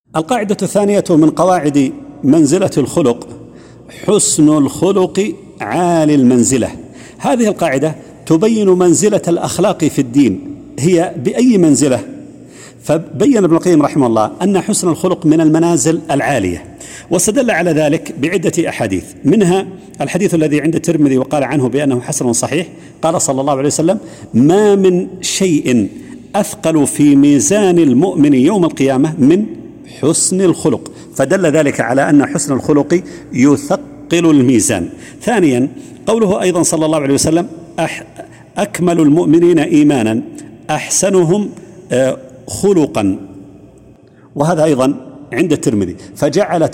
القاعدة الثانية من قواعد منزلة الخلق: حسن الخلق عالي المنزلة. هذه القاعدة تبين منزلة الأخلاق في الدين هي بأي منزلة. فبين ابن القيم رحمه الله أن حسن الخلق من المنازل العالية، واستدل على ذلك بعدة أحاديث، منها الحديث الذي عند الترمذي وقال عنه بأنه حسن صحيح. قال صلى الله عليه وسلم: ما من شيء أثقل في ميزان المؤمن يوم القيامة من حسن الخلق، فدل ذلك على أن حسن الخلق يثقل الميزان. ثانيا قوله أيضا صلى الله عليه وسلم: أكمل المؤمنين إيمانا أحسنهم خلقا، وهذا أيضا عند الترمذي. فجعل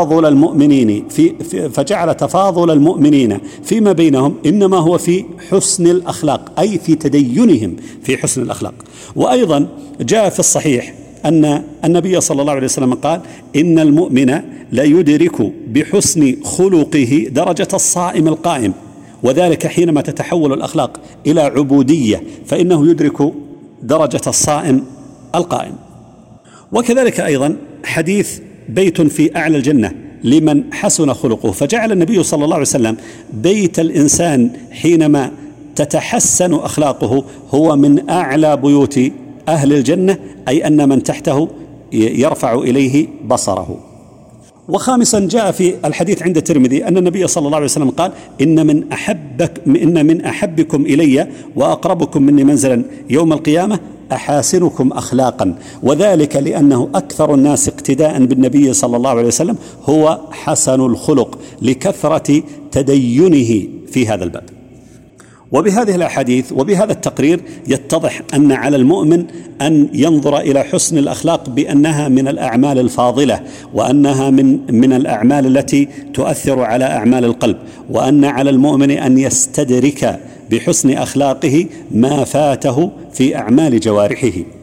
تفاضل المؤمنين فيما بينهم إنما هو في حسن الأخلاق، أي في تدينهم في حسن الأخلاق. وأيضا جاء في الصحيح أن النبي صلى الله عليه وسلم قال: إن المؤمن لا يدرك بحسن خلقه درجة الصائم القائم، وذلك حينما تتحول الأخلاق إلى عبودية فإنه يدرك درجة الصائم القائم. وكذلك أيضا حديث بيت في أعلى الجنة لمن حسن خلقه، فجعل النبي صلى الله عليه وسلم بيت الإنسان حينما تتحسن أخلاقه هو من أعلى بيوت أهل الجنة، أي أن من تحته يرفع إليه بصره. وخامسا جاء في الحديث عند الترمذي أن النبي صلى الله عليه وسلم قال: إن من أحبكم إلي وأقربكم مني منزلا يوم القيامة أحاسنكم أخلاقا، وذلك لأنه أكثر الناس اقتداء بالنبي صلى الله عليه وسلم هو حسن الخلق لكثرة تدينه في هذا الباب. وبهذه الأحاديث وبهذا التقرير يتضح أن على المؤمن أن ينظر إلى حسن الأخلاق بأنها من الأعمال الفاضلة، وأنها من الأعمال التي تؤثر على أعمال القلب، وأن على المؤمن أن يستدرك بحسن أخلاقه ما فاته في أعمال جوارحه.